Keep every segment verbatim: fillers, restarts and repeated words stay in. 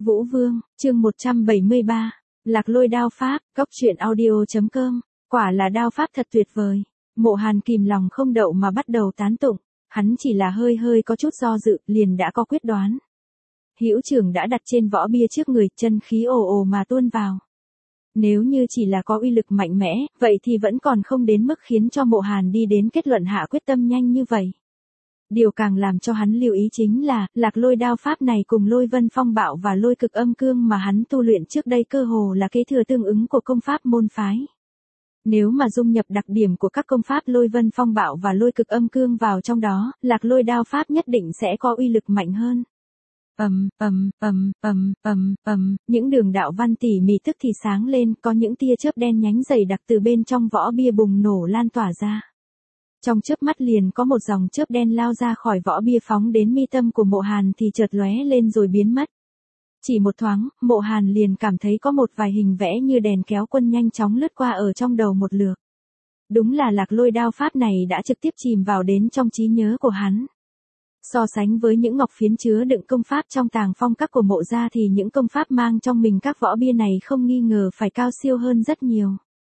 Vũ Vương, chương một trăm bảy mươi ba, Lạc Lôi đao pháp, góc truyện audio.com, quả là đao pháp thật tuyệt vời. Mộ Hàn kìm lòng không đậu mà bắt đầu tán tụng, hắn chỉ là hơi hơi có chút do dự, liền đã có quyết đoán. Hữu trưởng đã đặt trên võ bia trước người, chân khí ồ ồ mà tuôn vào. Nếu như chỉ là có uy lực mạnh mẽ, vậy thì vẫn còn không đến mức khiến cho Mộ Hàn đi đến kết luận hạ quyết tâm nhanh như vậy. Điều càng làm cho hắn lưu ý chính là, Lạc Lôi đao pháp này cùng Lôi Vân Phong Bạo và Lôi Cực Âm Cương mà hắn tu luyện trước đây cơ hồ là kế thừa tương ứng của công pháp môn phái. Nếu mà dung nhập đặc điểm của các công pháp Lôi Vân Phong Bạo và Lôi Cực Âm Cương vào trong đó, Lạc Lôi đao pháp nhất định sẽ có uy lực mạnh hơn. Ầm, ầm, ầm, ầm, ầm, ầm, những đường đạo văn tỉ mỉ tức thì sáng lên, có những tia chớp đen nhánh dày đặc từ bên trong võ bia bùng nổ lan tỏa ra. Trong chớp mắt liền có một dòng chớp đen lao ra khỏi võ bia phóng đến mi tâm của Mộ Hàn thì chợt lóe lên rồi biến mất. Chỉ một thoáng, Mộ Hàn liền cảm thấy có một vài hình vẽ như đèn kéo quân nhanh chóng lướt qua ở trong đầu một lượt. Đúng là Lạc Lôi đao pháp này đã trực tiếp chìm vào đến trong trí nhớ của hắn. So sánh với những ngọc phiến chứa đựng công pháp trong tàng phong các của Mộ gia thì những công pháp mang trong mình các võ bia này không nghi ngờ phải cao siêu hơn rất nhiều.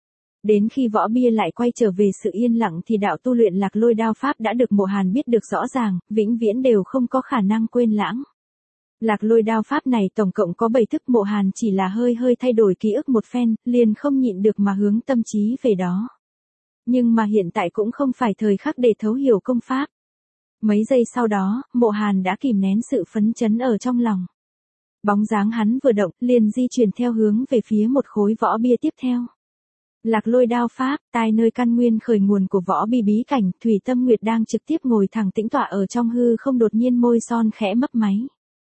Đến khi võ bia lại quay trở về sự yên lặng thì đạo tu luyện Lạc Lôi đao pháp đã được Mộ Hàn biết được rõ ràng, vĩnh viễn đều không có khả năng quên lãng. Lạc Lôi đao pháp này tổng cộng có bảy thức, Mộ Hàn chỉ là hơi hơi thay đổi ký ức một phen, liền không nhịn được mà hướng tâm trí về đó. Nhưng mà hiện tại cũng không phải thời khắc để thấu hiểu công pháp. Mấy giây sau đó, Mộ Hàn đã kìm nén sự phấn chấn ở trong lòng. Bóng dáng hắn vừa động, liền di chuyển theo hướng về phía một khối võ bia tiếp theo. Lạc Lôi đao pháp, tai nơi căn nguyên khởi nguồn của võ bia bí cảnh, Thủy Tâm Nguyệt đang trực tiếp ngồi thẳng tĩnh tọa ở trong hư không, đột nhiên môi son khẽ mấp máy.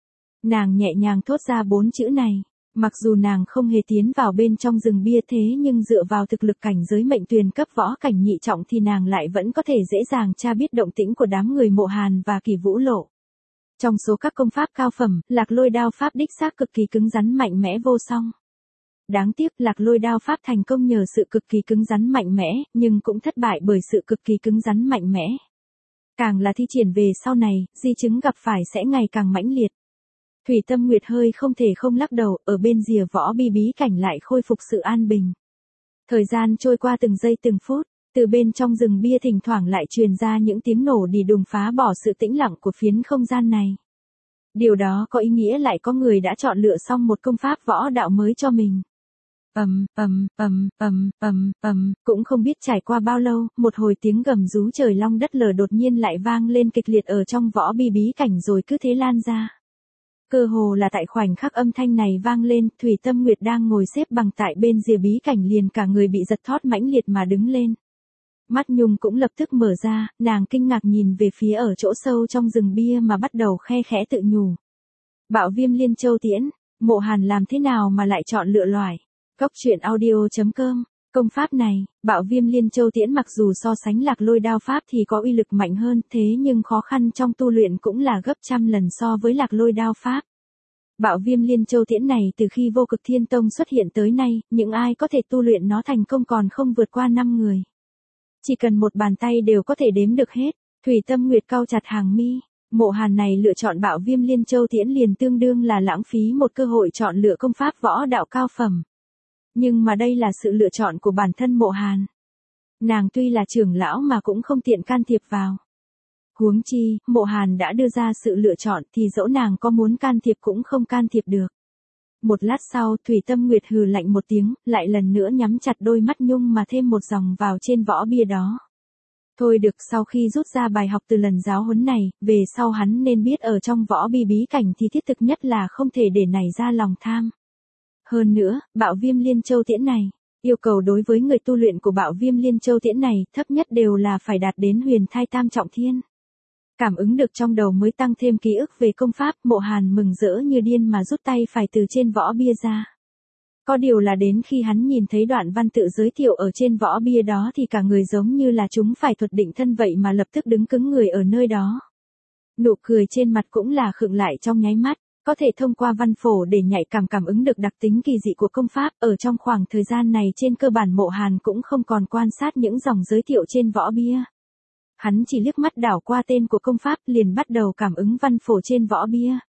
Nàng nhẹ nhàng thốt ra bốn chữ này, mặc dù nàng không hề tiến vào bên trong rừng bia thế nhưng dựa vào thực lực cảnh giới mệnh tuyền cấp võ cảnh nhị trọng thì nàng lại vẫn có thể dễ dàng tra biết động tĩnh của đám người Mộ Hàn và Kỳ Vũ Lộ. Trong số các công pháp cao phẩm, Lạc Lôi đao pháp đích xác cực kỳ cứng rắn mạnh mẽ vô song. Đáng tiếc Lạc Lôi đao pháp thành công nhờ sự cực kỳ cứng rắn mạnh mẽ, nhưng cũng thất bại bởi sự cực kỳ cứng rắn mạnh mẽ. Càng là thi triển về sau này, di chứng gặp phải sẽ ngày càng mãnh liệt. Thủy Tâm Nguyệt hơi không thể không lắc đầu, ở bên rìa võ bia bí cảnh lại khôi phục sự an bình. Thời gian trôi qua từng giây từng phút, từ bên trong rừng bia thỉnh thoảng lại truyền ra những tiếng nổ đi đùng phá bỏ sự tĩnh lặng của phiến không gian này. Điều đó có ý nghĩa lại có người đã chọn lựa xong một công pháp võ đạo mới cho mình. Ầm, ầm, ầm, ầm, ầm, ầm, cũng không biết trải qua bao lâu, một hồi tiếng gầm rú trời long đất lở đột nhiên lại vang lên kịch liệt ở trong võ bia bí cảnh rồi cứ thế lan ra. Cơ hồ là tại khoảnh khắc âm thanh này vang lên, Thủy Tâm Nguyệt đang ngồi xếp bằng tại bên rìa bí cảnh liền cả người bị giật thót mãnh liệt mà đứng lên. Mắt Nhung cũng lập tức mở ra, nàng kinh ngạc nhìn về phía ở chỗ sâu trong rừng bia mà bắt đầu khe khẽ tự nhủ. Bạo Viêm Liên Châu Tiễn, Mộ Hàn làm thế nào mà lại chọn lựa loại? Góc truyện audio.com, công pháp này, Bạo Viêm Liên Châu Tiễn mặc dù so sánh Lạc Lôi đao pháp thì có uy lực mạnh hơn, thế nhưng khó khăn trong tu luyện cũng là gấp trăm lần so với Lạc Lôi đao pháp. Bạo Viêm Liên Châu Tiễn này từ khi Vô Cực Thiên Tông xuất hiện tới nay, những ai có thể tu luyện nó thành công còn không vượt qua năm người. Chỉ cần một bàn tay đều có thể đếm được hết. Thủy Tâm Nguyệt cau chặt hàng mi, Mộ Hàn này lựa chọn Bạo Viêm Liên Châu Tiễn liền tương đương là lãng phí một cơ hội chọn lựa công pháp võ đạo cao phẩm. Nhưng mà đây là sự lựa chọn của bản thân Mộ Hàn. Nàng tuy là trưởng lão mà cũng không tiện can thiệp vào. Huống chi, Mộ Hàn đã đưa ra sự lựa chọn thì dẫu nàng có muốn can thiệp cũng không can thiệp được. Một lát sau, Thủy Tâm Nguyệt hừ lạnh một tiếng, lại lần nữa nhắm chặt đôi mắt Nhung mà thêm một dòng vào trên võ bia đó. Thôi được, sau khi rút ra bài học từ lần giáo huấn này, về sau hắn nên biết ở trong võ bia bí cảnh thì thiết thực nhất là không thể để nảy ra lòng tham. Hơn nữa, Bạo Viêm Liên Châu Tiễn này, yêu cầu đối với người tu luyện của Bạo Viêm Liên Châu Tiễn này thấp nhất đều là phải đạt đến huyền thai tam trọng thiên. Cảm ứng được trong đầu mới tăng thêm ký ức về công pháp, Mộ Hàn mừng rỡ như điên mà rút tay phải từ trên võ bia ra. Có điều là đến khi hắn nhìn thấy đoạn văn tự giới thiệu ở trên võ bia đó thì cả người giống như là chúng phải thuật định thân vậy mà lập tức đứng cứng người ở nơi đó. Nụ cười trên mặt cũng là khựng lại trong nháy mắt. Có thể thông qua văn phổ để nhạy cảm cảm ứng được đặc tính kỳ dị của công pháp, ở trong khoảng thời gian này trên cơ bản Mộ Hàn cũng không còn quan sát những dòng giới thiệu trên võ bia. Hắn chỉ liếc mắt đảo qua tên của công pháp liền bắt đầu cảm ứng văn phổ trên võ bia.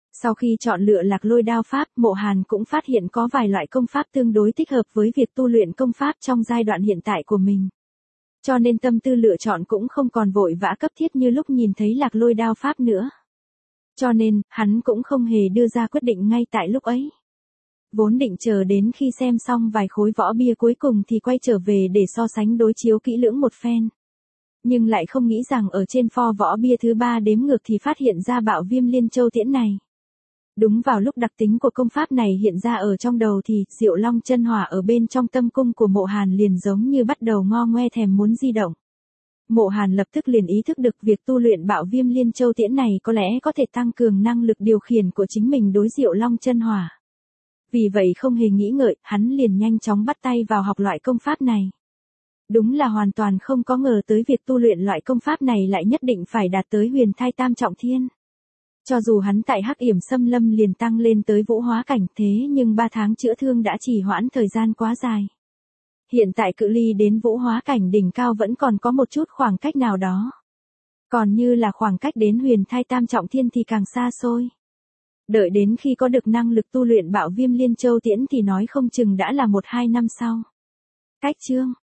Sau khi chọn lựa lạc lôi đao pháp, Mộ Hàn cũng phát hiện có vài loại công pháp tương đối thích hợp với việc tu luyện công pháp trong giai đoạn hiện tại của mình. Cho nên tâm tư lựa chọn cũng không còn vội vã cấp thiết như lúc nhìn thấy lạc lôi đao pháp nữa. Cho nên, hắn cũng không hề đưa ra quyết định ngay tại lúc ấy. Vốn định chờ đến khi xem xong vài khối võ bia cuối cùng thì quay trở về để so sánh đối chiếu kỹ lưỡng một phen. Nhưng lại không nghĩ rằng ở trên pho võ bia thứ ba đếm ngược thì phát hiện ra bạo viêm liên châu tiễn này. Đúng vào lúc đặc tính của công pháp này hiện ra ở trong đầu thì Diệu Long chân hỏa ở bên trong tâm cung của Mộ Hàn liền giống như bắt đầu ngo ngoe thèm muốn di động. Mộ Hàn lập tức liền ý thức được việc tu luyện bạo viêm liên châu tiễn này có lẽ có thể tăng cường năng lực điều khiển của chính mình đối Diệu Long chân hỏa. Vì vậy không hề nghĩ ngợi, hắn liền nhanh chóng bắt tay vào học loại công pháp này. Đúng là hoàn toàn không có ngờ tới việc tu luyện loại công pháp này lại nhất định phải đạt tới huyền thai tam trọng thiên. Cho dù hắn tại Hắc Yểm Xâm Lâm liền tăng lên tới vũ hóa cảnh thế nhưng ba tháng chữa thương đã trì hoãn thời gian quá dài. Hiện tại cự ly đến vũ hóa cảnh đỉnh cao vẫn còn có một chút khoảng cách nào đó. Còn như là khoảng cách đến huyền thai tam trọng thiên thì càng xa xôi. Đợi đến khi có được năng lực tu luyện bạo viêm liên châu tiễn thì nói không chừng đã là một hai năm sau. Cách chương